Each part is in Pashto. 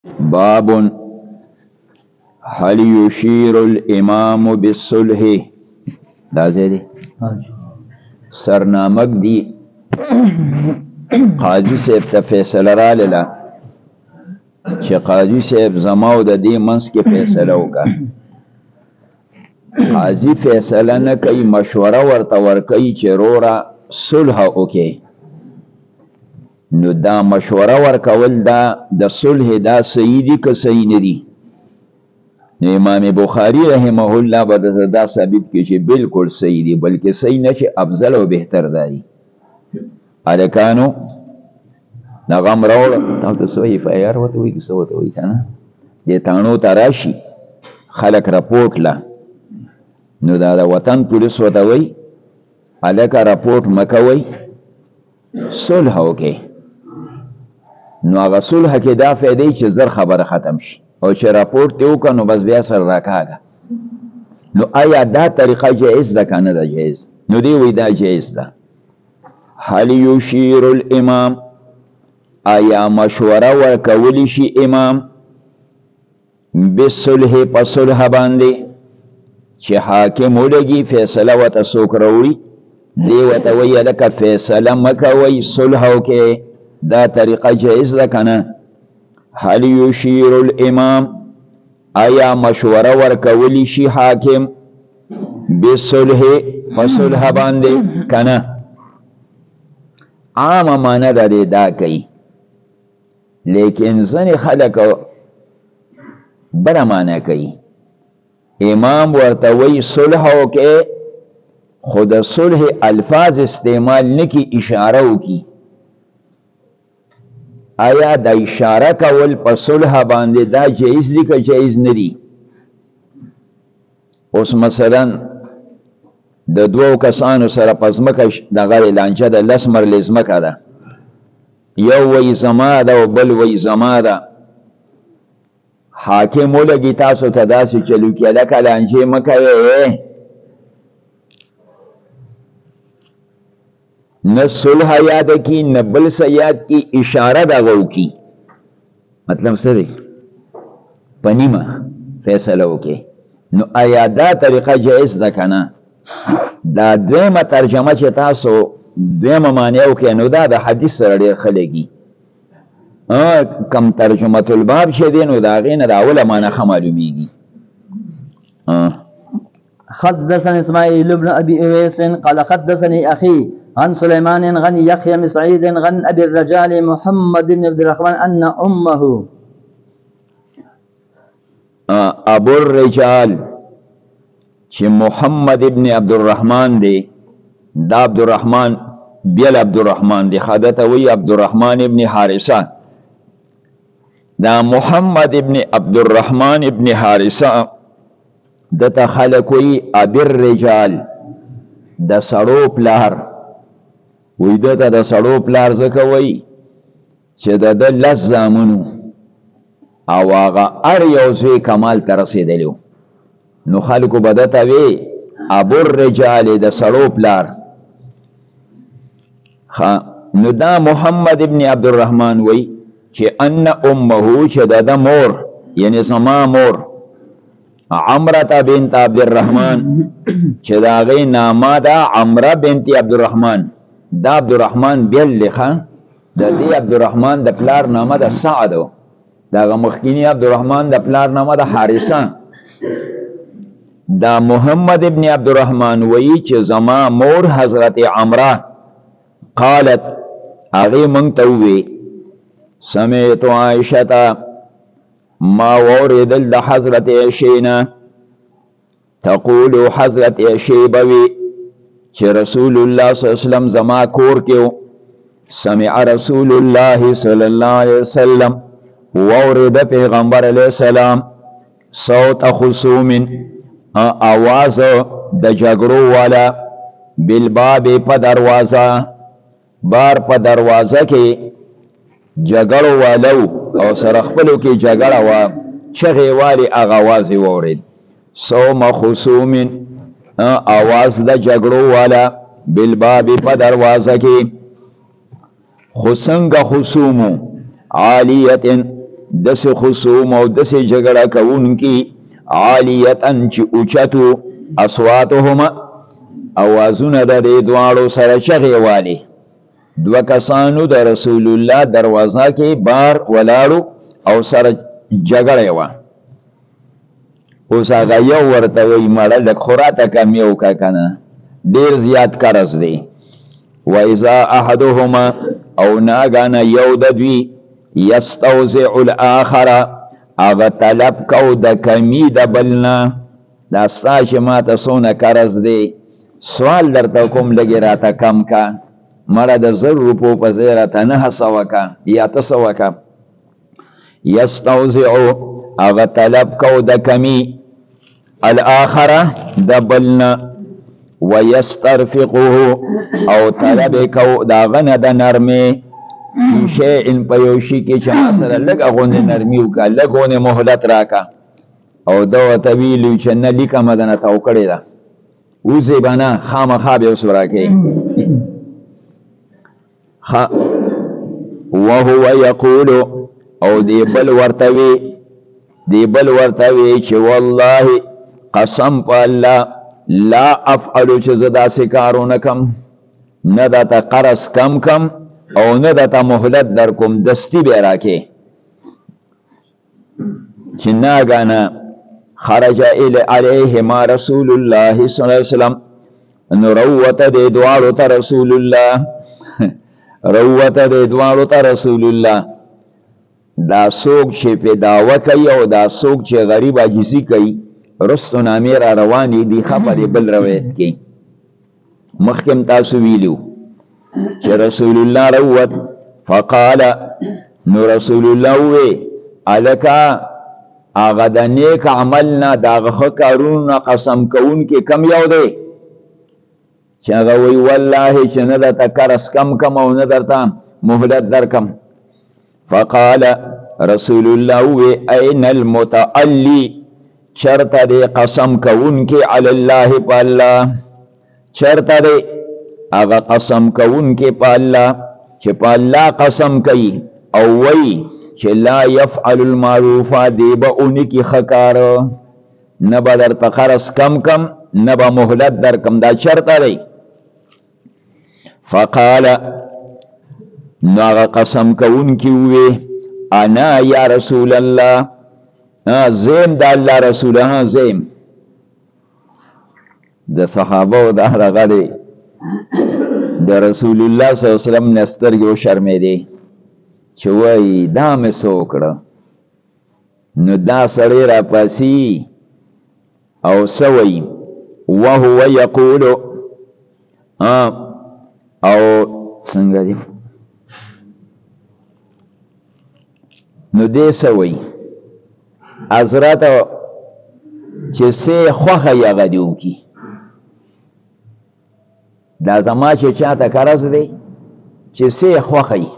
باب هل يشير الامام بالصلح دا زیدی سرنامک دی قاضی صاحب ته فیصله را لیلا چې قاضی صاحب زماو د دې منځ کې فیصله وکړه. قاضی فیصله نه کوي، مشوره ورته ورکوي چې روره صلح وکړي. نو دا مشوره ورکول دا د صلح دا صحیح دي که صحیح نه دي؟ امام بخاری رحمه الله به دا ثابت کړي چې بالکل صحیح دي، بلکې صحیح نه چې افضل او بهتر دی. الکانو نغم راوړ تاسو سوې فایار وته وي څه وته وي کنه دې تانو تراشي خلک راپورټ لا نو دا د وطن پولیس وته وي الکه راپورټ مکوي صلح وکي. نو هغه صلح کې دا فائدې چې زر خبره ختم شي او چې راپورټ ته وکړو بس بیا سره راکاږه. نو آیا دا طریقه جائز ده کنه ده جائز؟ نو دی وی دا جائز ده. هل یشیر الامام، آیا مشوره ورکولی شي امام بالصلح په صلح باندې چې حاکم ولګي فیصله وته څوک راوړي دی وته وی لکه فیصله مکوي صلح وکي، دا طریقه جائز ده کنه؟ هل یشیر الامام، آیا مشوره ورکولی شي حاکم بالصلح په صلح باندې کنه؟ عام معنی ده دا کوي، لیکن ځنې خلک بله معنی کوي. امام ورته وی صلح وکړي خو د صلح الفاظ استعمال نکي، اشاره وکي. آیا د اشاره کول په صلح باندې دا جایز دي که جایز نه دي؟ اوس مثلا د دوو کسانو سره په ځمکه دغه لانجه ده، 10 مرلې ځمکه ده، یو وی زما ده او بل وی زما ده. حاکم ولګي تاسو ته داسې چلو کې لکه لانجې مه کوئ، نه صلح یاد کی نه بل څه یاد کی، اشاره دغه وکي. مطلب څه دی؟ په نیمه فیصله وکي. نو آیا دا طریقه جایز ده که نه؟ دا دویمه ترجمه چې تاسو دویمه معنی وکړئ نو دا د حدیث سره ډېر ښه لګي. کم ترجمه الباب چې دی نو د هغې نه د اوله معنی ښه معلومیږي. حدثنا اسماعيل بن ابي اويس قال حدثني اخي عن سليمان عن يحيى بن سعيد عن ابي الرجال محمد بن عبد الرحمن ان امه ابو الرجال چې محمد ابن عبد الرحمن دی، دا عبد الرحمن بیل عبد الرحمن دی، خادته وی عبد الرحمن ابن حارثه. دا محمد ابن عبد الرحمن ابن حارثه دته خلق وی ابي الرجال، د سړو پلار. وی دته د سړو پلار ځکه وی چې د 10 زامنو او هغه هر یو ځای کمال ته رسېدلی، نو خلکو به دته وی ابو الرجال د سړو پلار. نو دا محمد ابن عبد الرحمن وی چې ان امه چې د مور یعنی زما مور عمره بنت عبد الرحمن چې دا غي نامه ده عمره بنت عبد الرحمن، دا عبد الرحمن بیل لخه د دې عبد الرحمن د پلار نامه ده سعد، دا مخکینی عبد الرحمن د پلار نامه ده حارثه. دا محمد ابن عبد الرحمن وی چې زما مور حضرت عمره قالت اغه مونږ ته وی سمعت عائشه ما وردل د حضرت عائشه تقول حضرت عائشه بوي چې رسول الله صلی الله علیه وسلم زما کور کې سمع رسول الله صلی الله علیه وسلم ورد پیغمبر علیه السلام صوت خصوم آواز د جګړو والا بالباب په دروازه، بار په دروازه کې جګړو والو او سره خپلو کې جګړه وا چغې والی هغه آواز یې واورېد. صوم خصوم آواز د جګړو والا بالباب په دروازه کې. خو څنګه خصومو عالیت دس خصوم او دس جګړه کوونکی عالیتن چې اوچتو اصواتهما اوازونه د دې دواړو سره چغې والي. دوه کسانو د رسول الله دروازه کې بار ولاړو او سره جګړه وه. اوس هغه یو ورته وایي مړه لږ خو راته کم یې وکړه که نه ډېر زیات قرض دی. واذا احدهما او ناګانه یو د دوی یستوزع الاخر هغه طلب کو د کمی د بلنا دا ستا چې ماته څونه قرض دی سوال درته کوم لږې راته کم کا مړه د 1000 روپو په ځای راته 900 کا یا 800 کا. یستوزع هغه طلب کو د کمی الاخره د بلنا ويسترفقه او طلب کو دا غنه د نرمي فی شیء په یو شي کې چې سره لږ غونه نرمي وکړه لږ غونه مهلت راکا او دا ورته ویلي چې نه لیکمه ده نه تا وکړې ده وځې به نه خامخا به اوس راکې. وهو یقول او دی بل ورته وی چې والله قسم په الله لا افعلو چې زه داسې کارونه کم نه درته قرض کم او نه درته مهلت در کوم دستی به راکې. چې ناګانه خرج علیهما رسول الله صلی الله علیه وسلم نو روته د دواړو ته رسول الله رسول الله دا څوک چې پیداوه کوي او دا څوک چې غریب عاجزي کوي رستو نامې را روانې دي خبرې بل روایت کې مخکم تاسو ویلو چې رسول الله روت فقال نو رسول الله وی الکا هغه د نیک عمل نه د هغه ښه کارونو قسم کوونکی کم یو دی چې هغه وی والله چې نه درته قرض کم او نه درته مهلت درکم. فقال رسول الله وی این المتعلی چرته دی قسم کوونکی علی الله په الله چرته دی هغه قسم کوونکی په الله چې په الله قسم کوي او وی چې لا يفعل المعروف دی به اونکی خکار نه به درته قرض کم نه به مهلت درکم دا چرته دی. فقال نو هغه قسم کوونکی وی انا یا رسول الله زیم د الله رسول زیم د صحابه او د هغه دی د رسول الله صلی الله علیه وسلم نسترګې وشرمېدې چې وایي دا مې څه وکړه نو دا سړی راپاسي او څه وایي وهو یقول او څنګه دی نو دې څه وایي حضرت چې څه خوښه یې هغه دې وکړي دا زما چې چاته قرض دی چې څه خوښه یې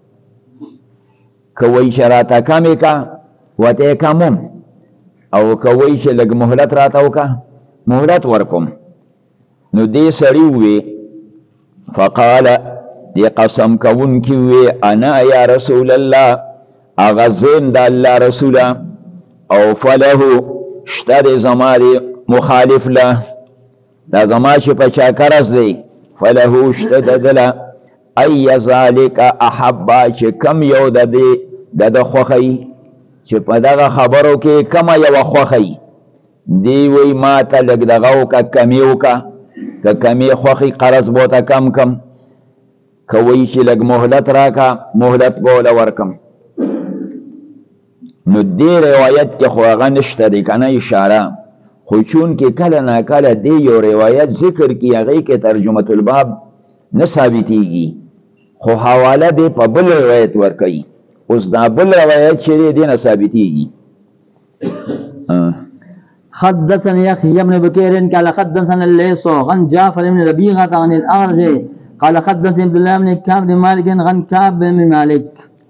که وایي چې راته کمې که ورته یې کموم او که وایي چې لږ مهلت راته وکړه مهلت ورکوم. نو دې سړي ووی فقال دې قسم کوونکي ووی انا یا رسول الله هغه زین د الله رسوله او فله شته د زما د مخالف له دا زما چې په چا قرض دی فله شته د دله ای ذلک احبا چې کم یو د دې د خوښی چې په دغه خبرو کې کمه یوه خوښی دی وی ما ته لږ دغه وکړه کمې وکړه که کمې خوښې قرض به ورته کم که وایي چې لږ مهلت راکړه مهلت به ورله ورکم. نو دې روایت کې خو هغه نشته دی که نه اشاره خو چون کې کله ناکله دې یو روایت ذکر کړي هغې کې ترجمة الباب نه ثابتېږي خو حواله دې په بل روایت ورکوي. اوس دا بل روایت چې دې نه ثابتېږي. حدثني يحيى بن بكير قال حدثنا الليث عن جعفر بن ربيعة عن الأعرج قال حدثني عبد الله بن كعب بن مالك عن كعب بن مالك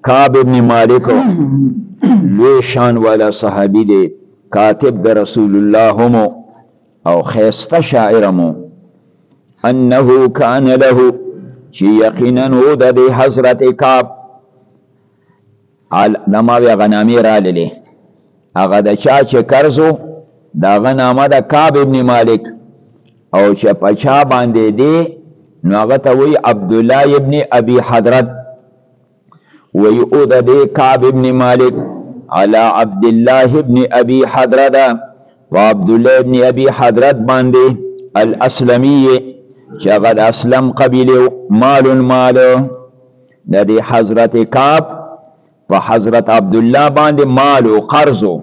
لوی شان والا صحابی دی کاتب د رسول الله هم او خیسته شاعرمو انه کان له چې یقینا هو د حضرت کعب نما بیا غنامی را للی هغه د چا چې قرضو دا غنامه د کعب ابن مالک او چې په چا باندې دی نو هغه ته وی عبدالله ابن ابي حضرت وی او د دی کعب ابن مالک على عبد الله ابن ابي حضرت و عبدالله ابن ابي حضرت باندې الاسلمی چې هغه د اسلم قبیله مال د دی حضرت کعب و حضرت عبدالله باندې مال و قرضو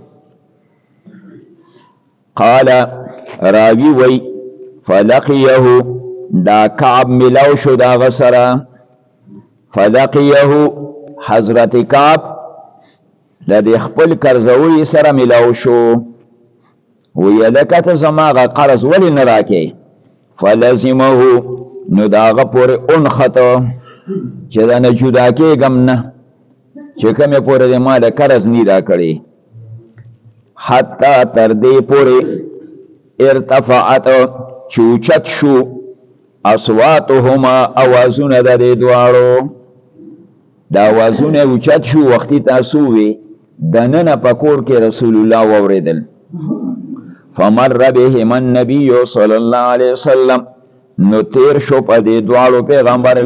قال راوی وی فلقیه دا کعب ملو شو دا غسرا فلقیه حضرت کعب دا دی خپل قرضوی سره ملو شو وی لکت زماغ قرض ولی نراکی فلزمه نو داغه پوری انخطو چې دا نه جدا کېږم نه چې کومې پورې د ما د قرض نه دا کړی حتی تر دې پورې ارتفعت چې اوچت شو اصواتهما اوازونه د دې دواړو دا اوازونه اوچت شو وختي تاسو وي دننه په کور کې رسول الله واوریدل فمر بهما النبي صلی الله علیه وسلم نو تیر شو په دې دواړو پیغمبر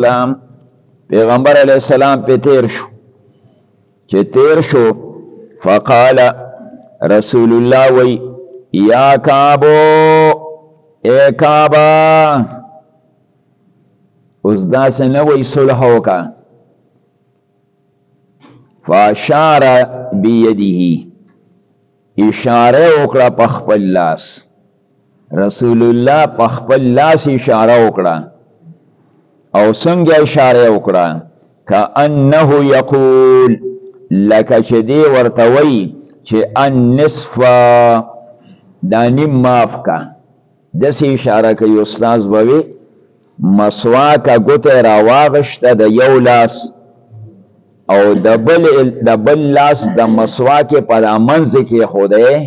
علیه السلام په تیر شو چې تیر شو فقال رسول الله وی یا کعبو اے کعبا اوس داسې نه وی صلح وکړه فاشار بیده اشاره وکړه په خپل لاس رسول الله په خپل لاس اشاره وکړه او څنګه اشاره وکړه کأنه یقول لکه چې دی ورته وی چې النصف دا نیم معاف کا داسې اشاره کوي استاذ به وي مسواکه ګوته راواغشته د یو لاس او د بل لاس د مسواک په منځ کې خوده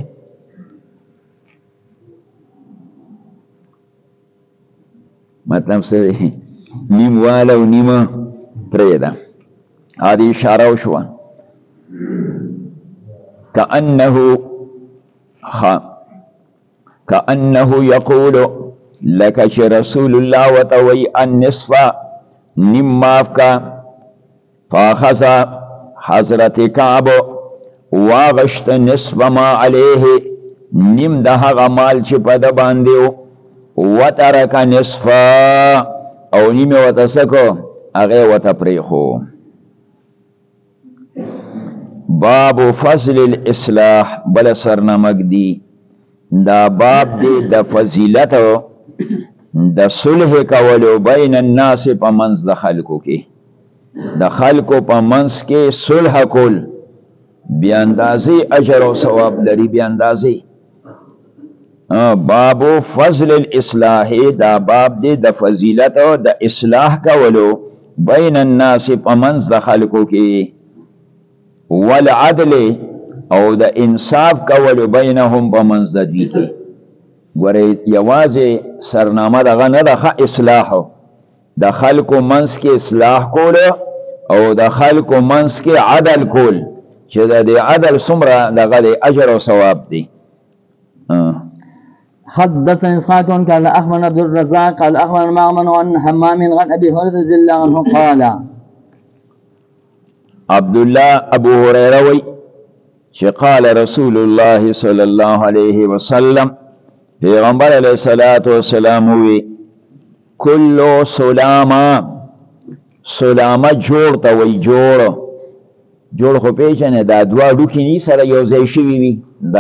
مطلب څه نیم والا او نیمه پرېږده هذه اشاره وشوه كأنه يقول لك رسول الله وتوي النصف نیم معاف کا فاخذ حضرت کعب واغشت نصف ما عليه نیم ده هغه مال چې په د باندې وترک نصف او نیم وتسکو هغه وت پریخو باب فضل الاصلاح بل سرنامک دی دا باب دی د فضیلت د صلح کولو بین الناس په منځ د خلکو کې د خلکو په منځ کې صلح کول بیا اندازې اجر او ثواب لري بیا اندازې باب فضل الاصلاح دا باب دی د فضیلت او د اصلاح کولو بین الناس په منځ د خلکو کې والعدل او د انصاف کولو بینهم په منځ د دوی کې ګورئ یوازې سرنامه دغه نه ده ښه اصلاح د خلکو منځ کې اصلاح کول او د خلکو منځ کې عدل کول چې د دې عدل څومره دغه د اجر او ثواب دی حدثنا اسحاق قال اخبرنا عبد الرزاق قال اخبرنا معمر عن حمام عن ابي هريره رضي الله عنه قال عبد الله ابو هريره وی چې قال رسول الله صلی الله علیه وسلم پیغمبر علیه الصلاۃ والسلام وی کل سلامه جوړ ته وی جوړ خو پیژنه دا دوا ډوکی نی سره یو ځای شوی وي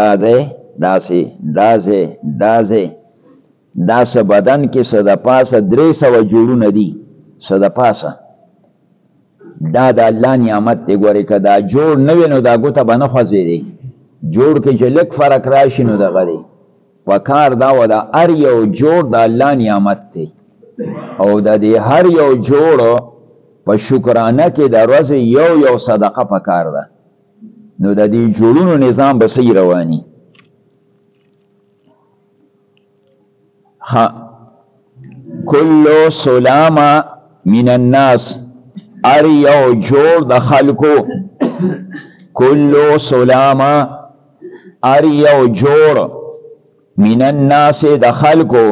داسه بدن کې صد پاسه 300 جوړونه دي صد پاسه دا د الله نعمت دی ګورې که دا جوړ نه وي نو دا ګوته به نه خوځېدی جوړ کې چې لږ فرق راشي نو دغه دی په کار دا و د هر یو جوړ د الله نعمت دی او د دې هر یو جوړ په شکرانه کې د ورځې یو صدقه په کار ده نو د دې جوړونو نظام به صحیح رواني کل سلامه من الناس ار یو جوړ د خلکو کلو سلاما ار یو جوړ من الناس د خلکو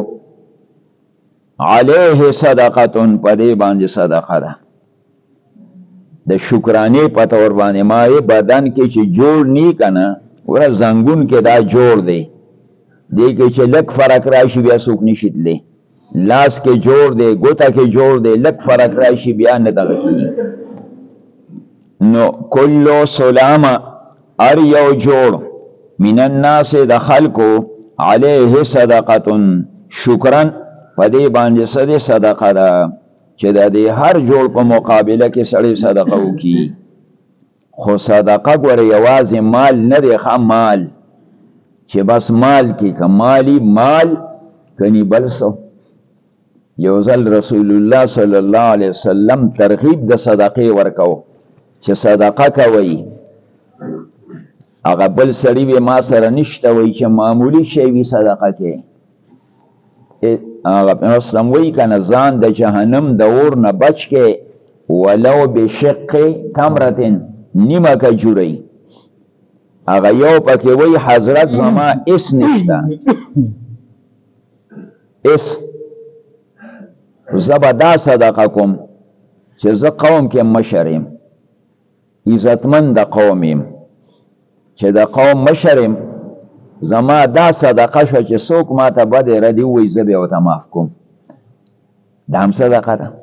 علیه صدقتون پدې باندې صدقه ده د شکرانه په تور باندې ما بدن کې چې جوړ نی کنه ور زنګون کې دا جوړ دی دې کې چې لک فرق راشي بیا څوک نشي تللی لاس کې جوړ دی ګوته کې جوړ دی لک فرق راشي بیا نه دغه کیږي نو کلو سلاما ار یو جوړ من الناس د خلکو علیه صدقتون شکرن پدې باندې سده صدقه ده چې د دې هر جوړ په مقابله کې سړی صدقه وکي خو صدقه ګوره یوازې مال نه دی ښه مال چې بس مال کې کمالی مال کني بل څه یو ځل رسول الله صلی الله علیه وسلم ترغیب د صدقې ورکو چې صدقه کوي هغه بل سړی به ما سره نشته وای چې معمولی شی وي صدقه کې هغه پیغمبر وی کنه ځان د جهنم د اور نه بچ کې ولو بشق تمرتن نیمه کجوري هغه یو پکې وی حضرت زما اس نشته اس زبدا صدقه کوم چې زه قوم کې مشرم عزتمن د قومیم چې د قوم مشرم زما دا صدقه شو چې څوک ما ته بد ردی وي زه به ورته معاف کوم دا هم صدقه ده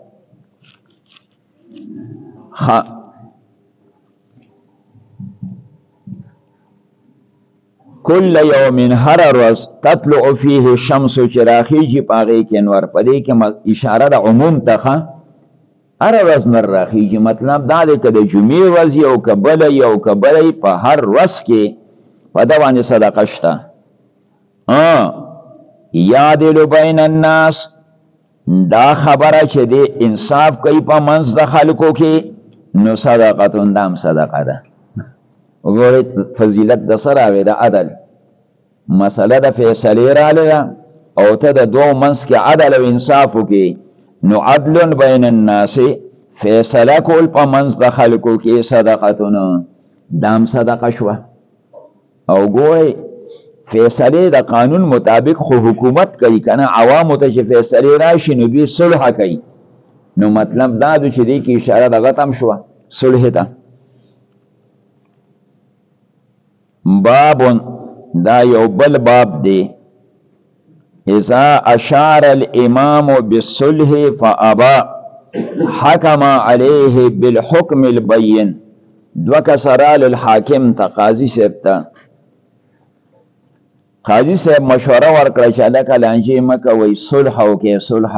کل یوم هر روز تطلع فیه الشمس چې راخیږي په هغې کې انور په دې کې اشاره د عموم ته هر ورځ نور راخیږي مطلب دا دی که د جمعې ورځ یو که بله یو که بله په هر ورځ کې په ده باندې صدقه شته یعدل بین الناس دا خبره چې دی انصاف کوي په منځ د خلکو کې نو صدقتون دا هم صدقه ده وګورئ فضیلت د څه راغی د عدل مسله د فیصلې راغله او ته د دوو منځ کې عدل او انصاف وکړي نو عدل بین الناس فیصله کول په منځ د خلکو کې صدقتون دا هم صدقه شوه او ګورئ فیصله د قانون مطابق خو حکومت کوي کنه عوامو ته چې فیصله راشي نو دوی صلح کوي نو مطلب دا د چې دې کې اشاره دغه تم شوه صلح ته باب دا یو بل باب دی اذا اشار الامام بالصلح فابا حكم عليه بالحكم البين دو کسرا للحاکم تا قاضی صاحب تا قاضی صاحب مشوره ورکړه چې الکه لانجې مکه وی صلح وکړي صلح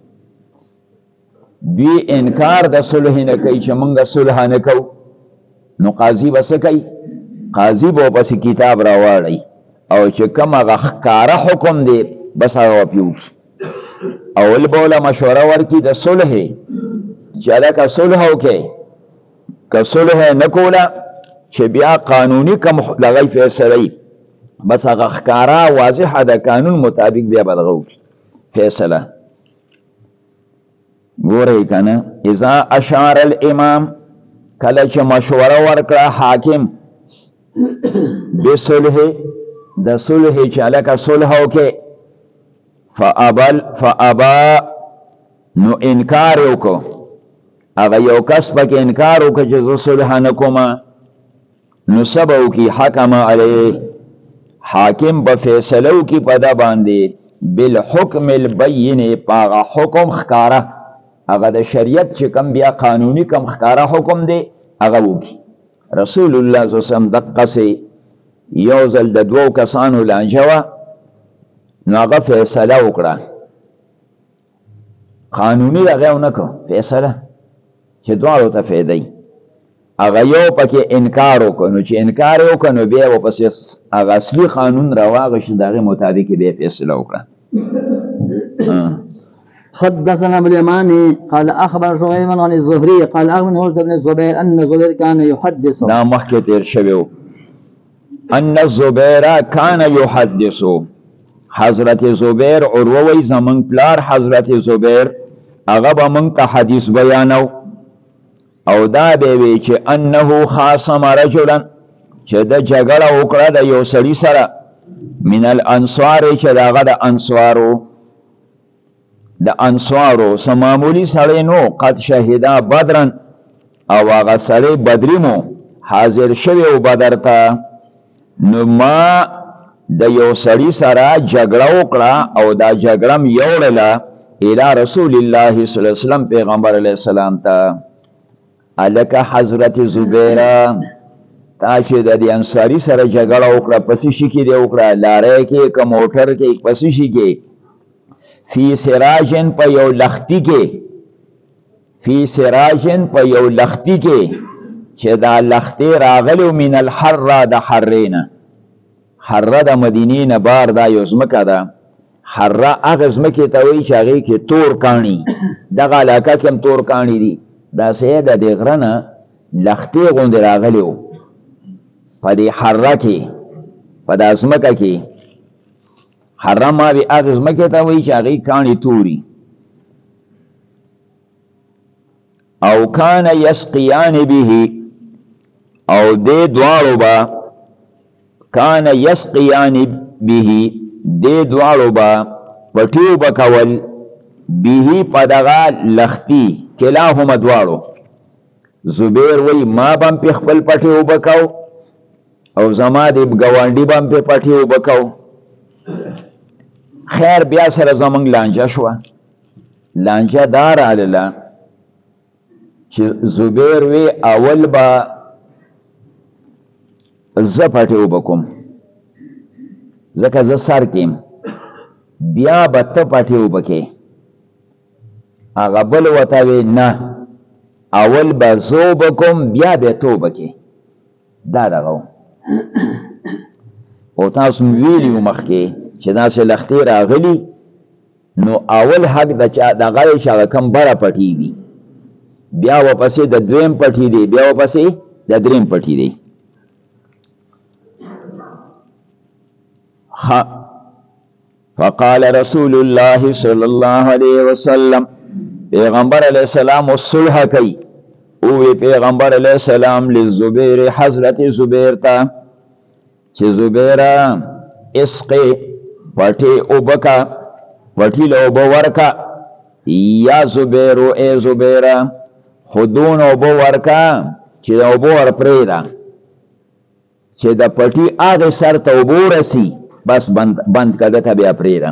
دوی انکار د صلح نه کوي چې مونږ صلح نه کوو نو قاضی بس کوي قاضی به پس کتاب راوړي او چې کوم هغه ښکاره حکم دی بس هغه پیو اول بوله مشوره ورکړي د صلح چې الکه صلح وکړي که صلح نه کوله چې بیا قانوني کوم لغوی فیصله بس هغه ښکاره واضحه د قانون مطابق بیا به دغه وکړي فیصله ګورئ کنه اذا اشار الامام کله چې مشوره ورکړه حاکم بصلح د صلح چې هلکه صلح وکړي فابا نو انکار وکړو هغه یو کس پکې انکار وکړه چې زه صلح نه کوم نو څه به وکړي حکم علیه حاکم به فیصله وکړي په ده باندې بالحکم البین په هغه حکم ښکاره هغه د شریعت چې کوم بیا قانوني کوم ښکاره حکم دی هغه وکړي رسول الله صلی الله علیه وسلم دقسې یو ځل د دوو کسانو لانجه وه نو هغه فیصله وکړه قانوني دغه ونه کړو فیصله چې دواړو ته فایده هغه یو پکې انکار وکړو نو چې انکار یې وکړو نو بیا ورپسې هغه اصلي قانون راواغشت د هغې مطابق بیا فیصله وکړه حدثنا ابو اليماني قال اخبر شعيب عن الزهري قال اخبرني عروة بن الزبير ان الزبير كان يحدث دا مخکې تیر شوی ان الزبير كان يحدث حضرت زبیر عروه وی زمون پلار حضرت زبیر هغه به مونږ ته حدیث بیانو او دا به وی چې انه خاصم رجلا چې د جګړه وکړه د یو سړي سره من الانصار چې داغه د انصارو سمامولی سړی نو قد شهدا بدرن او هغه سړی بدری مو حاضر شوی او بدر ته نو ما د یو سړي سره جګړه وکړه او دا جګړه م یوړله الی رسول الله صلی الله علیه وسلم پیغمبر علیه السلام ته الکه حضرت زبیره تا چې د دې انصاری سره جګړه وکړه پسې شي کې دی وکړه لارې کې که موټر کې پسې شي کې فی سراجن په یو لختی کې فی سراجن په یو لختی کې چې دا لختی راغلی من الحره د حرینه حره د مدینې نه بار دا یو ځمکه ده حره هغه ځمکې ته وایي چې هغې کې تور کاڼي دغه علاقه کې هم تور کاڼي دي داسې د دې غره نه لختې غوندې راغلی و په دې حره کې په دا ځمکه کې حره ما وي هغه ځمکې ته وایي چې هغې کاڼي توري او کان یسقیان به او دې دواړو به کان یسقیان به دې دواړو به پټیو به کول به په دغه لختي کلاهما دواړو زبیر وی ما بم په خپل پټیو به کو او زما د ګاونډي بم په پټیو به کو خیر بیا سره زمونږ لانجه شوه لانجه دار علیله چې زبیر وی اول به زه پټیو به کوم ځکه زه سر کیم بیا به ته پټیو به کې هغه بل ورته وی نه اول به زه به کوم بیا به تو به کې دا دغه او تاسو مې ویلي وو مخکې چې داسې لختې راغلي نو اول حق د چا دغه چې هغه کم بره پټي وي بیا ورپسې د دویم پټي دی بیا ورپسې د دریم پټي دی فقال رسول الله صلی الله علیه وسلم پیغمبر علیہ السلام صلح کوي او پیغمبر علیہ السلام للزبیر حضرت زبیر تا چې زبیره اسقی پټی اوبکا پټی له اوبه ورکا یا زبیرو ای زبیره خودون اوبه ورکا چې د اوبه ورپرېږده چې د پټي هغې سر ته اوبه ورسي بس بند کده ته بیا پرېږده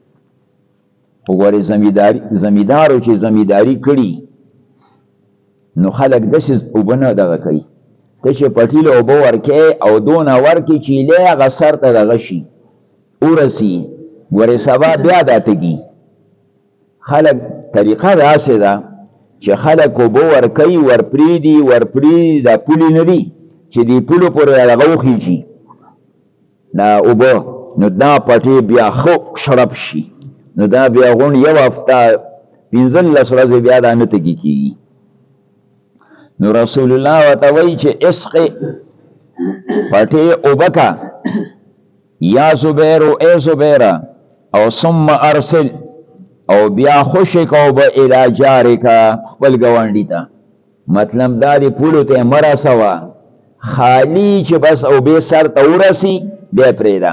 وګورې زمیندارو چې زمینداري کړي نو خلک داسې اوبه نه دغه کوي ته چې پټي له اوبه ورکې او دونه ورکې چې ایلی هغه سر ته دغه شي ورسي ګورې سبا بیا دا تږي خلک طریقه داسې ده چې خلک اوبه ورکوي ورپرېږدي دا پولې نه دي چې دې پولو پورې هغه وخیږي دا اوبه نو دا پټې بیا ښه شرب شي نو دا بیا غونډ یو هفته 15 ورځې بیا دا نه تږي کېږي نو رسول الله ورته وایي چې اسقې پټې اوبه کا یا زبیرو ای زبیره او ثم ارسل او بیا خوشی کو به الی جارکا خپل ګاونډي ته مطلب دا دی پولو ته مه رسوه خالی چې بس او به سر ته ورسي بیا پرېږده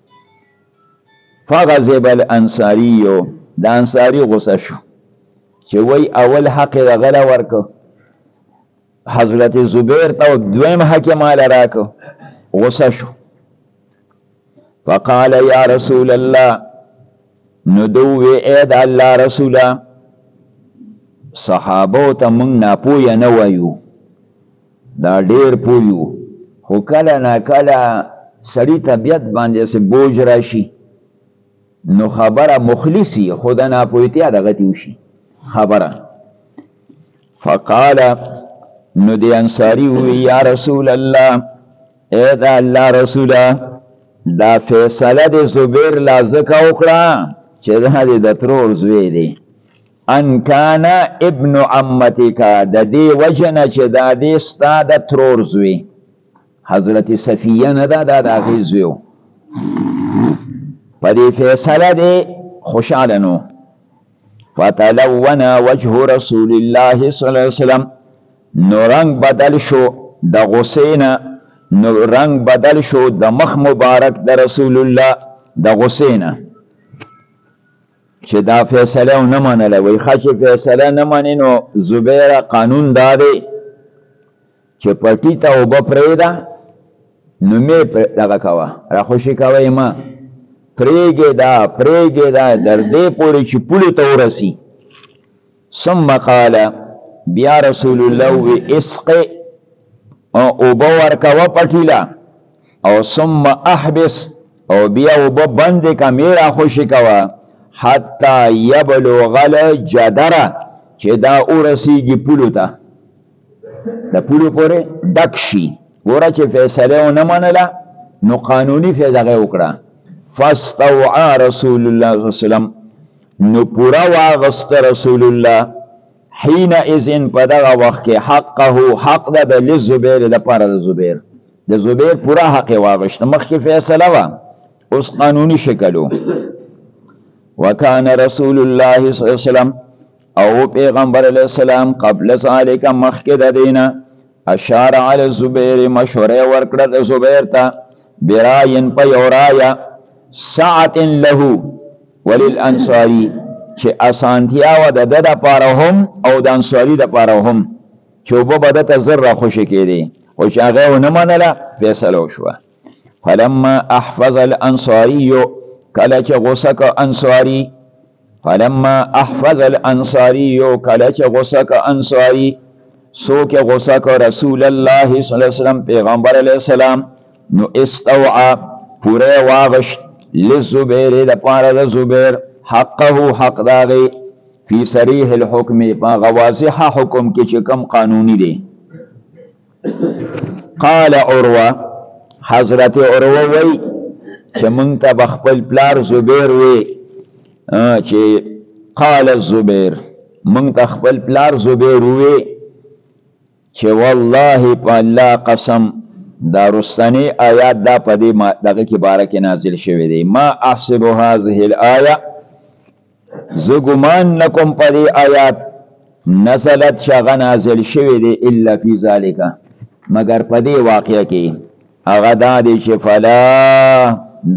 فغضب الانصاریو د انصاري غصه شو چې وای اول حق یې دغله ورکو حضرت زبیر ته دویم حق یې ماله راکو غصه شو فقال یا رسول الله نو دوی ای د الله رسوله صحابو ته موږ ناپویه نه وایو دا ډیر پویو خو کله ناکله سړي طبیعت باندې څه بوج راشي نو خبره مخلصي خو د ناپوهتیا دغه تی وشي خبره فقال نو دی انصاري وی یا رسول الله ای د الله رسوله دا فیصله د زبیر لا ځکه وکړه چې دا د ترور زوی دی ان کان ابن عمتک د دې وجه نه چې دا دې ستا د ترور زوی حضرت صفیه نه ده دا د هغې زوی و په دې فیصله دی خوشحاله نو فتلون وجه رسول الله صلی الله علیه وسلم نو رنگ بدل شو د غصې نه، نو رنگ بدل شو د مخ مبارک د رسول الله د غصې نه چې دا فیصله نه منله. وایي ښه چې فیصله نه منې نو زبیره قانون دا دی چې پټي ته اوبه پرېږده نو مې دغه کوه راخوشي کوئ ما پرېږده در دې پورې چې پولو ته ورسي. ثم قال بیا رسول الله وی اسقي اوبه ورکوه پټیله او ثم احبس او بیا اوبه بندې که مې راخوشي کوه حتی یبلغ الجدره چې دا ورسیږي پولو ته، د پولو پورې ډک شي. ګوره چې فیصله ونه منله نو قانوني فیصله وکړه. فاستوعى رسول الله صلی الله علیه وسلم نو پورا واغست رسول الله حين اذن په دغه وخت کې حقه حق د لزبیر د پاره د زبیر پورا حق واغشت. مخکې فیصله وا اوس قانوني شکلو. وکان رسول الله صلی الله علیه وسلم او پیغمبر علیه السلام قبل ذلك مخکې د دینه اشار علی الزبیر مشوره ورکړه د زبیر ته براین په یو رایه ساعت له وللانصاری چې اسانتیا و د د لپاره هم او د انصاری د لپاره هم چې اوبه به دته زر راخوشي کېدی خو چې هغه ونه منله فیصله وشوه. فلما احفظ الانصاری کله چې غوسه که انصاری فلما احفظ الانصاری کله چې غوسه که انصاری څوک غوسه که رسول الله صلی الله علیه وسلم پیغمبر علیه السلام نو استوعى پوره واغشت للزبیر د پاره د زبیر حقه حق داغی فی صریح الحکم پا غواضح حکم کی چکم قانونی دی. قال عروه حضرت عروه وی چې مونږ ته بخپل پلار زبیر وی چې قال الزبیر مونږ ته خپل پلار زبیر وی چې والله په الله قسم دا رستنی آیات دا په دې دغه کې باره کې نازل شوی دی. ما احسب هذه الايه زه ګمان نکوم په دې آیات نزلت شغه نازل شوی دی الا فی ذالک مگر په دې واقعه کې هغه دا دی چې فلا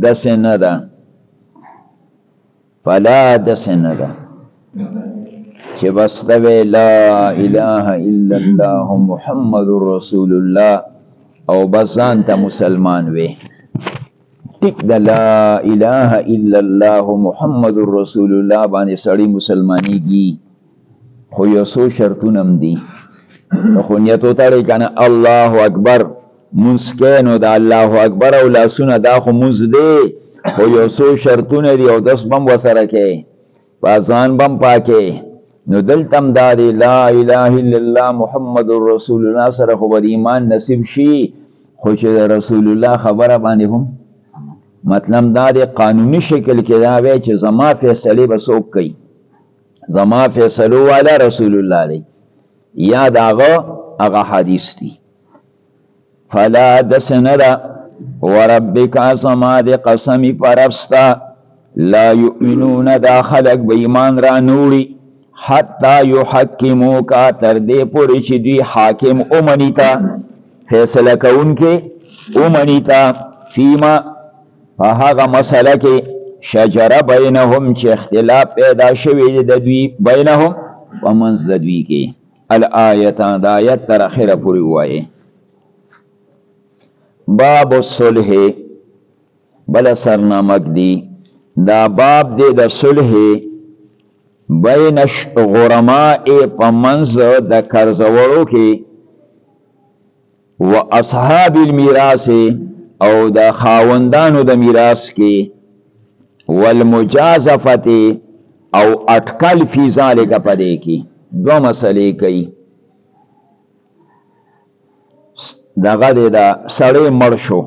دس نه ده چې بستوي لا اله الا الله محمد رسول الله او بزان ته مسلمان وي ټیک د لا اله الا الله محمد رسول الله باندې سړی مسلمانېږي خو یو څو شرطونه هم دي. خو نیت وتړی کنه الله اکبر مسکینو د الله اکبر او لاسونه دا خو مونځ دی خو یو څو شرطونه دي او داس بم وسره کې پازان بم پاکې نو دلتم دا دی لا اله الا الله محمد رسول الله سره خو به ایمان نصیب شي خو چې رسول الله خبره باندې هم مطلب دا دی قانوني شکل کې دا وی چې زما فیصله به څوک کوي زما فیصلو والا رسول الله دی یا داغه حدیث دی. فلا دسندا وربک زما دی قسمی پرستا لا یؤمنون دا خلق به ایمان را نوړي حتی یحکمو کا تر دې پورې چې دوی حاکم اومنیتا فیصله کوونکې اومنیتا فیما په هغه مسله کې شجره بینهم چې اختلاف پیدا شوی دی د دوی بینهم په منځ د دوی کې. الآیتان د آیت تر اخره پورې ووایي. باب الصلح بل سرنامک دی دا باب دی د صلح بین غرماء په منځ د قرضوړو کې و اصحاب المیراث او د خاوندانو د میراث کې والمجازفت او اٹکل فی ذالک پدې کې دو مسئلې کوي. دغه د سړی مړ شو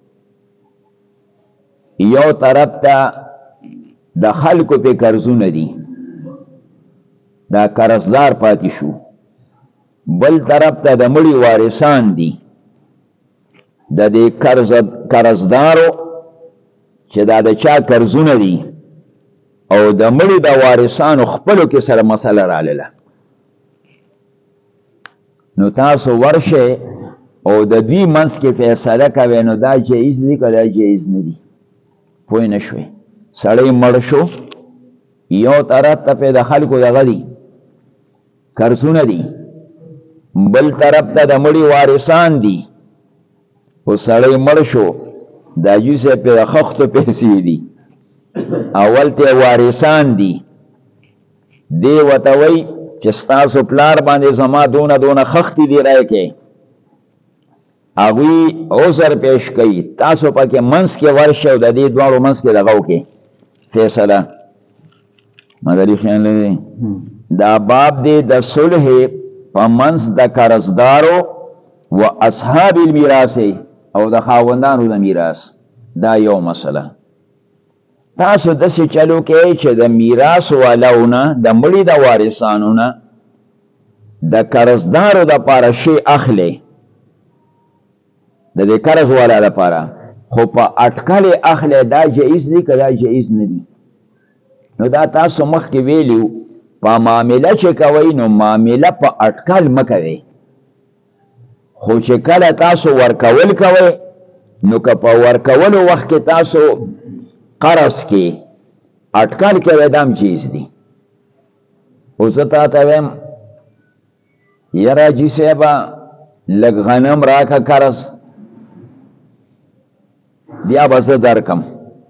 یو طرف ته د خلکو په قرضونه دي دا قرضدار پاتې شو بل طرف ته د مړي وارثان دي د دې قرضدارو چې دا د چا قرضونه دي او د مړي د وارثانو خپلو کې سره مسله رااله نو تاسو ورشه او د دوی منځ کې فیصله کوي نو دا جایز دی که دا جایز نه دی پوه نه شوې سړی مړ شو یو طرف ته پې د خلکو دغه دي قرضونه دي بل طرف ته د مړي وارثان دي او سړی مړ شو د حاجي صاحب پې د خښتو پیسې دي اول ته وارثان دي دی ورته وایي چې ستاسو پلار باندې زما دونه دونه خښتې دي راکې هغوی عذر پیش کوي تاسو پکې منځ کې ورشه او د دې دواړو منځ کې دغه وکړئ فیصله مدري خیال لري دا باب دی د صلح په منځ د قرضدارو و اصحاب المیراث او د خاوندانو د میراث دا یو مسله تاسو داسې چلو کې چې د میراث والاونه د مړي د وارثانو نه د قرضدارو دپاره شی اخلي د دې قرض والا لپاره خو په اټکل اخلي دا جایز دی که دا جایز نه دی نو دا تاسو مخکې ویلیو په معامله چې کوئ نو معامله په اټکل مه کوئ خو چې کله تاسو ورکول کوئ نو که په ورکولو وخت کې تاسو قرض کې اټکل کوئ دا هم چیز دی اوس زه تاته ویم یاره حاجي صاحبه لږ غنم راکه قرض بیا به زه درکم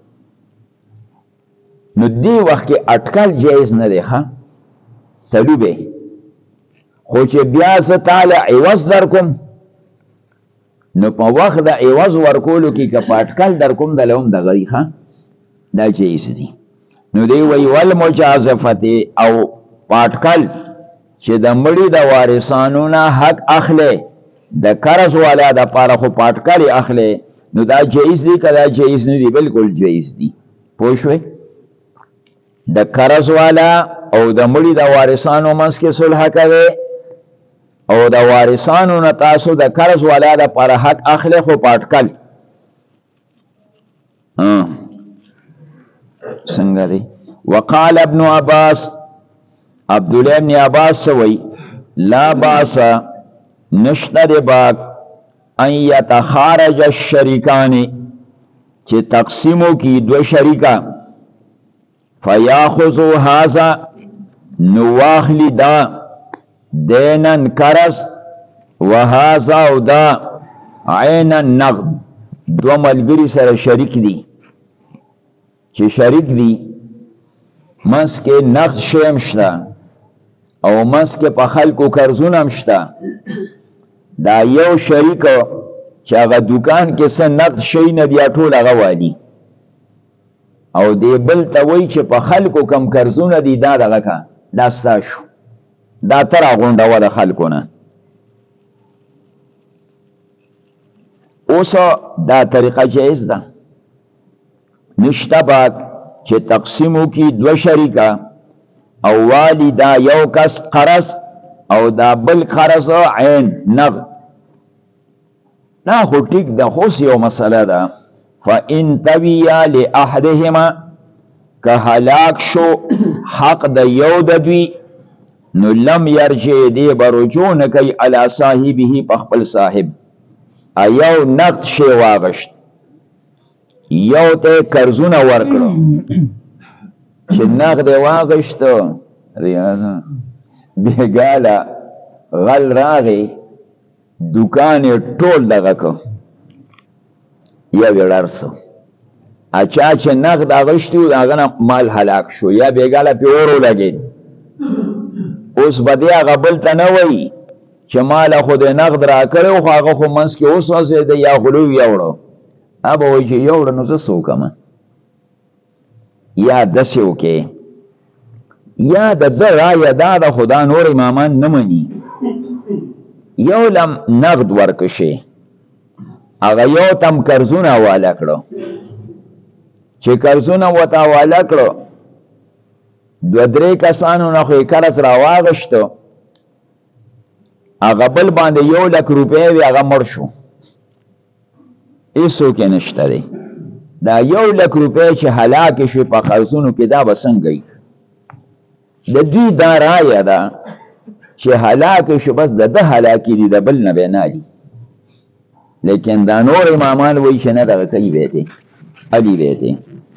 نو دی وخت کې اټکل جایز نه دی ښه تلوبې خو چې بیا زه تاله عوض درکم نو په وخت د عوض ورکولو کې که په اټکل درکم دله هم دغه دی ښه دا جایز دی نو دی وایي والمجازفت او په اټکل چې د مړي د وارثانو نه حق اخلی د قرض والا دپاره خو په اټکل یې اخلی نو دا جایز دی که دا جایز نه دی بلکل جایز دی پوه شوئ د قرض والا او د مړي د وارثانو منځ کې صلح کوي او د وارثانو نه تاسو د قرض والا دپاره حق اخلی خو په اټکل څنګه دی وقال ابن عباس عبدالله ابن عباس سوی لا باس نشته دی باک ان یتخارج الشریکان چې تقسیمو کی دو شریکا فیاخذو هذا نواخلی دا دینن قرض وهذا او دا عینا نقد دو ملګری سره شریک دي چې شریک دي منځ کې نقد شی هم شته او منځ کې په خلکو قرضونه هم شته دا یو شریک چې هغه دکان کې څه نقد شی نه دی ټول هغه والي او دی بل ته وایي چې په خلکو کم قرضونه دي دا دغه کا دا ستا شو دا تر غونډوه د خلکو نه اوس دا طریقه جایز ده نشته باک چې تقسیمو کی دو شریکه او والی دا یو کس قرض او دا بل قرض عین نقد دا خو ټیک ده خو یو مسله ده فان طویا لاحدهما که هلاک شو حق د یو د دوی نو لم یرجع دی برجوع نه کوي علی صاحبه په خپل صاحب ایو نقد شی واغشت یو ته قرضونه ورکړو چې نقد واغشت ریاضه بیګاله غل راغی دکان ټول دغه کو یا وړارسو اچھا چې نقد اغشتو هغه مال هلاک شو یا بیګاله پیورو لګید اوس بده هغه بل ته نه وایي چې مال خو د نقد را کړو خو هغه خو منځ کې اوس وځي د یا غلو یوړو ابا وایي چې یوړو نو زه څه وکړم یا داسې وکې یا د ده رایه دا د خدا نور امامان نه مني یو لم نقد ورکشي هغه یو تم قرضونه حواله کړو چې قرضونه ورته حواله کړو دوه درې کسانو نه خو یې قرض راواغشتو هغه بل باندې 1 لک روپۍ وي هغه مړ شو هېڅوک یې نشته دی دا 1 لک روپۍ چې هلاکې شوې په قرضونو کې دا به څنګه وي د دوی دا رایه ده چې هلاک شو بس د ده هلاکي دي د بل نه به نه دي لیکن دا نور امامان وایي چې نه دغه کوي به دی علي به دی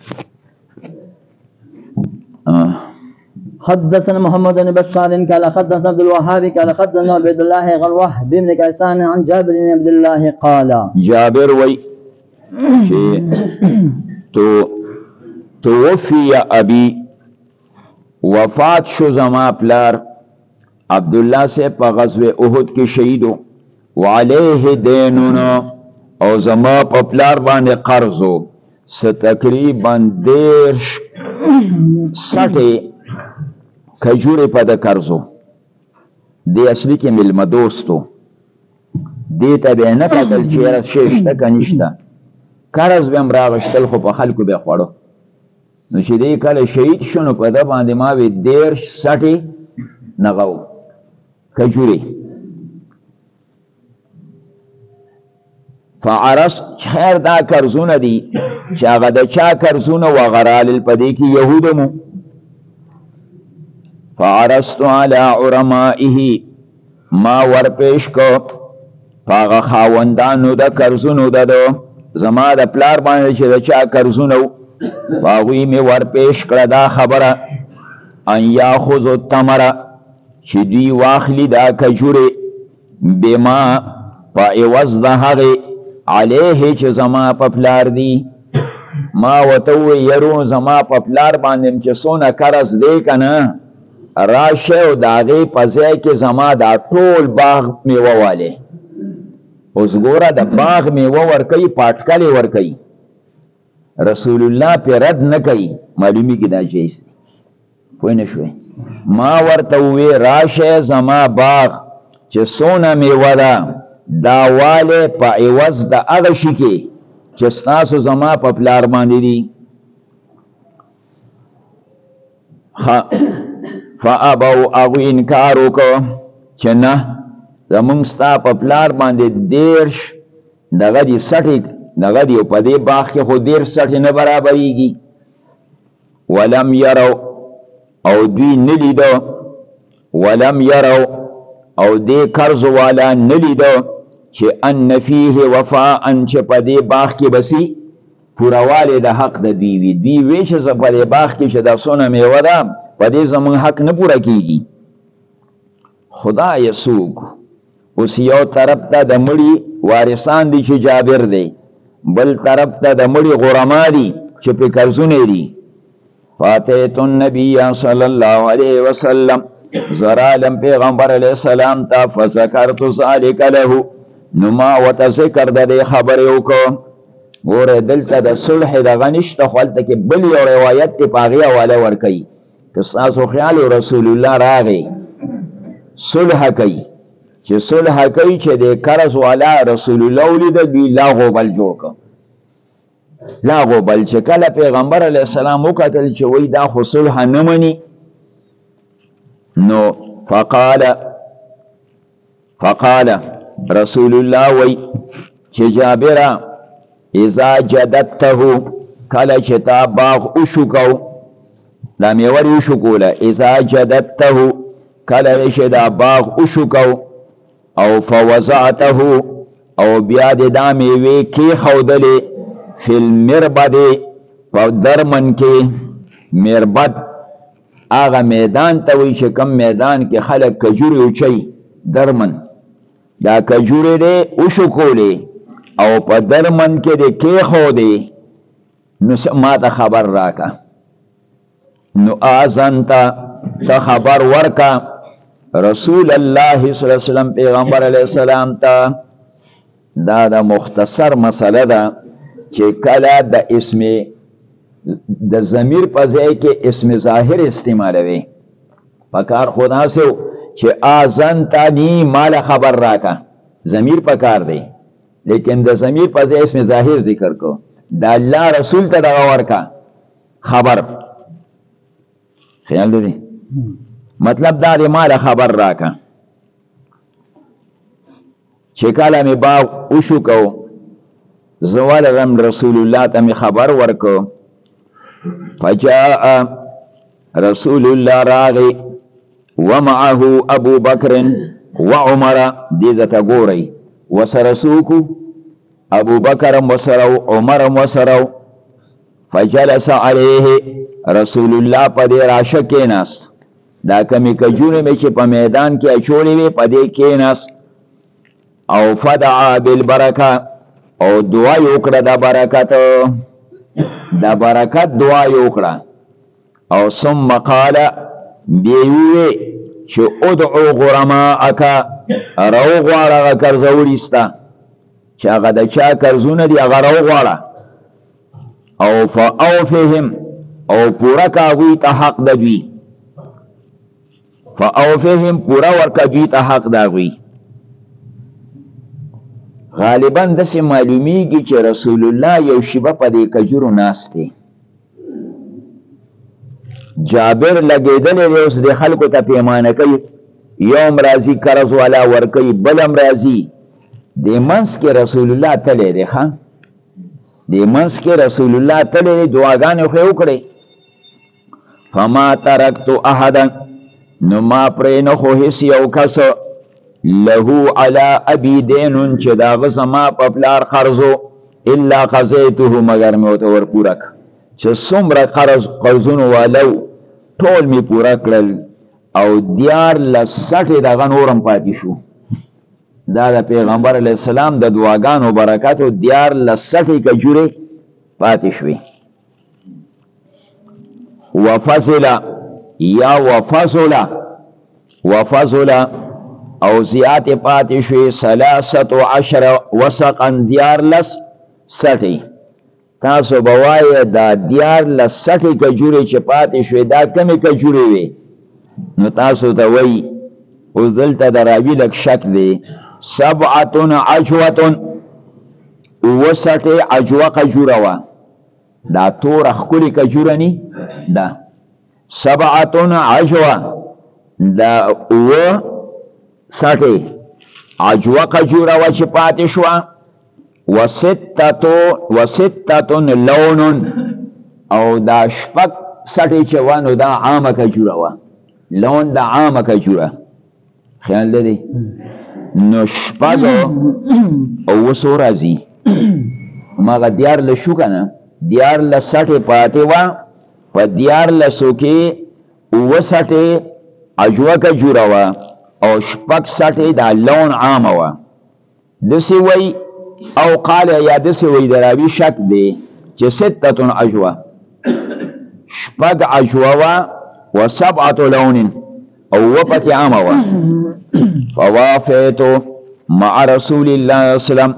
حدثنا محمد بن بشار قال حدثنا عبد الوهاب قال حدثنا عبد الله غن وهب بن كيسان عن جابر بن عبد الله قال جابر وی چې توفی ابي وفات شو زما پلار عبد الله سے په غزوه احد کې شهیدو وعليه دینون او زما په پلار باندې قرضو تقریبا 60 کجوره په د قرضو دی اصلي کې ملما دوستو دی ته به نه کتل چې ششته کنيشته قرض به امراغشتل خو په خلکو به خوړو نو چې دی کله شهید شنو په د باندې ما وی 60 نغو کجوره فعرس خیر دا قرضونه دي چې هغه د چا قرضونه وغرال پدې کې يهودمو فعرست على عرمائه ما ورپیش کو پاغه خاوندانو د قرضونو ددو زما د پلار باندې چې د چا قرضونه واغوی می ورپیش کړه دا خبره ان یاخذ التمر چې دی واخلی دا کجوره بما فایوز د هغه علیه چې زما په پلار دی ما وته يرو زما په پلار باندې چې سونه قرض دی کنه راشه او داغه پځای کې زما دا ټول باغ میوه والے اوس ګوره د باغ میوه ور کوي پټکلې ور کوي رسول الله په رد نه کوي معلومی کې دا جایز دی پوه نه شوي ما ورته وی راشه زما باغ چې سونه میوه ده دا والے په عوض د هغه شي کې چې ستاسو زما په پلار باندې دي فابو او انکار وکړه چې نه زمونږ ستا په پلار باندې 10 دغه دي 60 دغه دي په دې باغ کې خو 60 نه برابرېږي ولم يروا او دوی نه لیدو ولم يروا او دې قرض والا نه لیدو چې ان فيه وفاء چې په دې باغ کې بسي پورواله د حق د دی وی دی وی چې په دې باغ کې چې د سونه میوه ده په دې زمون حق نه پوره کیږي خدا یسوق اوس یو طرف ته د مړي وارثان دي چې جابر دی بل طرف ته د مړي غرما دي چې په قرضونه دي فاتحه النبي صلی الله علیه وسلم زرالم پیغمبر علیہ السلام تا فذکرت ذلک له نو ما وته ذکر د دې خبرې وکړه ګوره دلته د صلح د غنشت خپلته کې بل یو روایت ته پاغي حواله ور کوي که تاسو خیال رسول الله راغی صلح کوي چې صلح کوي چې د قرض والا رسول الله ولید دی لاغو بل جوړ کړ لاغو بل چې کله پیغمبر علی السلام وکتل چې وای دا خو صلح نه مني نو فقال رسول الله وی چې جابر اذا جدته کله چې تا باغ وشکو دا میور وشکوله اذا جدته کله چې دا باغ وشکو او فوزعته او بیا د دا میوه کې خودلې فی المربد په درمن کې مربد هغه میدان ته وی چې کم میدان کې خلک کجوري اوچي درمن دا کجوری دی اوشو کولی او پا درمن که دی کی خودی نو ما تا خبر راکا نو آزن تا خبر ورکا رسول الله صلی اللہ علیہ وسلم پیغمبر علیہ السلام تا دا مختصر مسئله دا چه کلا دا اسم دا ضمیر پا ځای کې اسم ظاهر استعمالوي پکار خدا سے چې آزن تانی مال خبر راکا ضمیر پکار دی لیکن د ضمیر په ځای اسم ظاهر ذکر کو دا الله رسول ته دا ورکا خبر خیال دی مطلب دا دی مال خبر راکا چې کله می باغ وشو کو زوال رم رسول الله ته می خبر ورکو فجاء رسول الله راغی ومعه ابو بکر وعمر دیزه تا ګورئ وسره څوک ابو بکر وسره عمر وسره فجلس علیه رسول الله په دې راشه کېناست دا کمی کجورې مې چې په میدان کې اچولې وې په دې کېناست او فدعا بالبرکه او دعا یې وکړه د برکت دعا یې وکړه او ثم قال بیا یې چې ادعو غرماءک راو غواړه هغه قرضوړي ستا چې هغه د چا قرضونه دي هغه راو غواړه او فاوفهم او پورا کا هغوی ته حق د دوی فاوفهم پورا ورکه دوی ته حق د هغوی غالبا داسې معلومیږي چې رسول الله یو شیبه په دې کجورو ناست دی جابر لګېدلی دی اوس د خلکو ته پیمانه کوي یوم راځي قرض والا ورکوي بلم راځي دې منځ کې رسول الله تلی دی ښه دې منځ کې رسول الله تلی دی دعاګانې خو یې وکړې فما ترکتو احدا نو ما پرې نه خو هېڅ یو کس له علی ابي دین چې د هغه زما په پلار قرضو الا قضیته مګر مې ورته ورپوره کړه چې څومره قرضونو والو ټول مې پوره کړل او 14 دغه نورم پاتې شو دا د پیغمبر علیه السلام د دعاګانو برکاتو 14 کجورې پاتې شوې وفصل یا وفصل او زیات پاتې شوې 13 وسقا 14 سټې تاسو به وایې دا 14 سټې کجورې چې پاتې شوې دا کمې کجورې وې نو تاسو ته وایي اوس دلته د راوي لږ شک دی 7 عجوة وسټې عجوه کجوره وه دا توره ښکلې کجوره نی دا 7 عجوه دا سټې عجوه کجوره وه چې پاتې شوه وستة لون او دا شپږ سټې چې وه نو دا عامه کجوره وه لون دا عامه کجوره خیال لري نو شپږ او څو راځي هماغه 14 شو که نه 14 سټې پاتې وه په 14 کې 9 سټې عجوه کجوره وه او شپږ سټې دا لون عامه وه داسې وایي او قال یا داسې وایي د راوي شک دی چې 6 عجوه شپږ عجوه وه و7 لون او پکې عامه وه فوافیتو مع رسول الله وسلم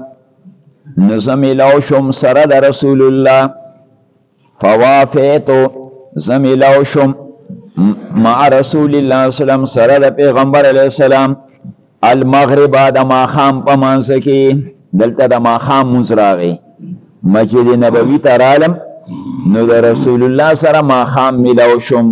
نزملو شم سره د رسول الله فوافیتو زملو شم مع رسول الله وسلم سره د پیغمبر علیه السلام المغرب د ماښام په منځ کې دلته د ماښام مونځ راغی مسجد نبوي ته رالم نو د رسول الله سره ماښام ملو شم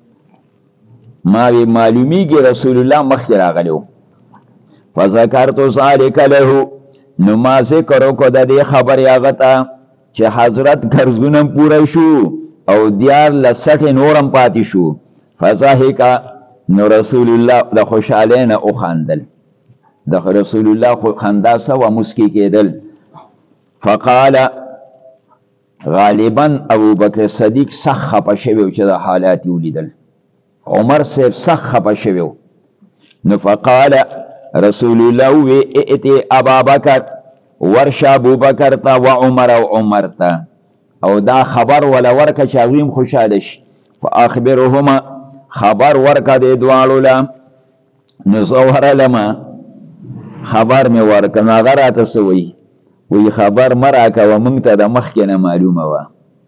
ما وی معلومیږي رسول الله مخکې راغلی و فذکرت ذلک له نو ما ذکر وکړو د دې خبرې هغه ته چې حضرت قرضونه پوره شو او 14 سټې نورم پاتې شو فضحک نو رسول الله د خوشحالۍ نه وخندل د رسول الله خو خندا سوه مسکی کېدل فقال غالبا ابو بکر صدیق سخت خفه شوی و چې د حالات یې ولیدل عمر صاحب سخت خفه شوی و نو فقال رسول الله وی ائتی ابا بکر ورشه ابو بکر ته و عمر او عمر ته او دا خبر ولا ورکه چې هغوی هم خوشحاله شي فاخبرهما خبر ورکه دې دواړو له نو زه ورغلمه خبر مې ورکړه نو هغه راته څه وایي خبر مه راکوه موږ ته د مخکې نه معلومه وه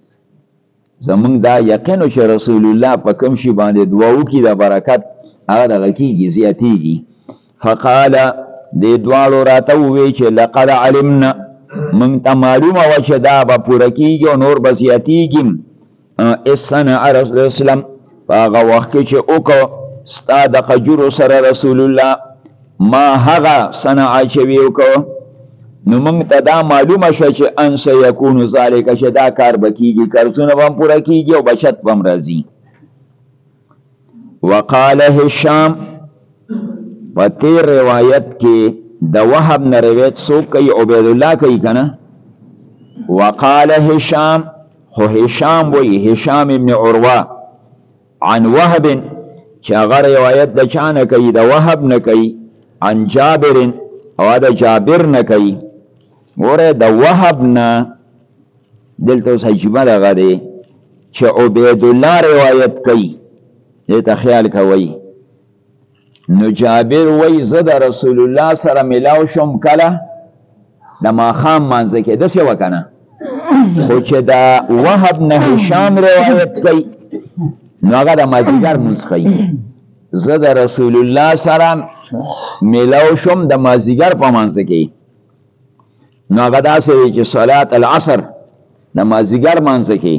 زمونږ دا یقین و چې رسول الله په کوم شي باندې دعا وکړي د برکت هغه دغه کېږي زیاتېږي فقال دې دواړو راته ووایي چې لقد علمنا موږ ته معلومه وه چې دا به پوره کېږي او نور به زیاتېږي اذ صنع رسول الله اسلام په هغه وخت کې چې وکړو ستا د خجورو سره رسول الله ما هغه صنع چې وی وکړو نو موږ ته دا معلومه شوه چې ان سیکون ذلک چې دا کار به کېږي قرضونه به هم پوره کېږي او بچت به هم راځي وقال هشام په تیر روایت کې د وهب نه روایت څوک کوي؟ عبید الله کوي کنه. وقال هشام، خو هشام وی هشام ابن عروه عن وهب چې هغه روایت د چا نه کوي؟ د وهب نه کوي. عن جابر او د جابر نه کوي. ګوره د وهب نه دلته اوس عجیبه دغه دی چې عبید الله روایت کوي، دې ته خیال کوئ. نو جابر وی زه د رسول الله سره ملاو شم کله د ماښام مانځه کې، داسې وکنه. خو چې د وهب نه هشام روایت کوي نو هغه د مازدیګر لمونځ ښیي. زه د رسول الله سره ملاو شم د مازدیګر په مانځه کې، نو هغه داسې وي چې صلات العصر د مازدیګر مانځه کې.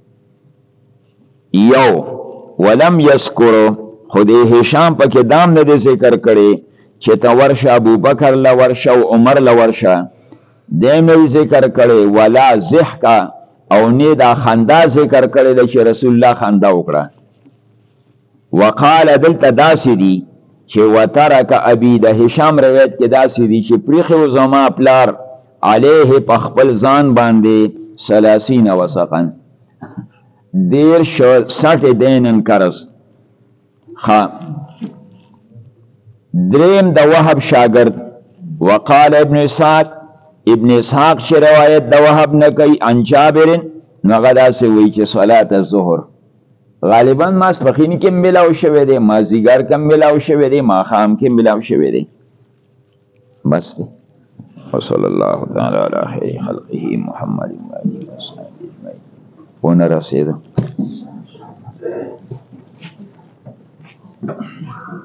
یو ولم یذکرو، خو د هشام پکې دام نه دی ذکر کړی چې ته ورشه ابوبکر له ورشه او عمر له ورشه، دیم نه ذکر کړی ولا ضحکا، او نه دا خندا ذکر کړی دی چې رسول الله خندا وکړه. وقال دلته داسې دی چې وترک ابي، د هشام روایت کې داسې دی چې پریخي زما پلار علیه په خپل ځان باندې 30 وسقا، 60 دینن قرض. دریم د وهب شاگرد وقال ابن اسحاق، ابن اسحاق چې روایت د وهب نه کوي عن جابر، نو هغه داسې وایي چې صلات الظهر غالبا ماسپښین کې ملاو شوی دی، مازدیګر کې ملاو شوی دی، ماښام کې ملاو شوی دی. بس دی. وصلی الله تعالی علی خیر خلقه محمد و آله و صحبه اجمعین. ونه رسیدم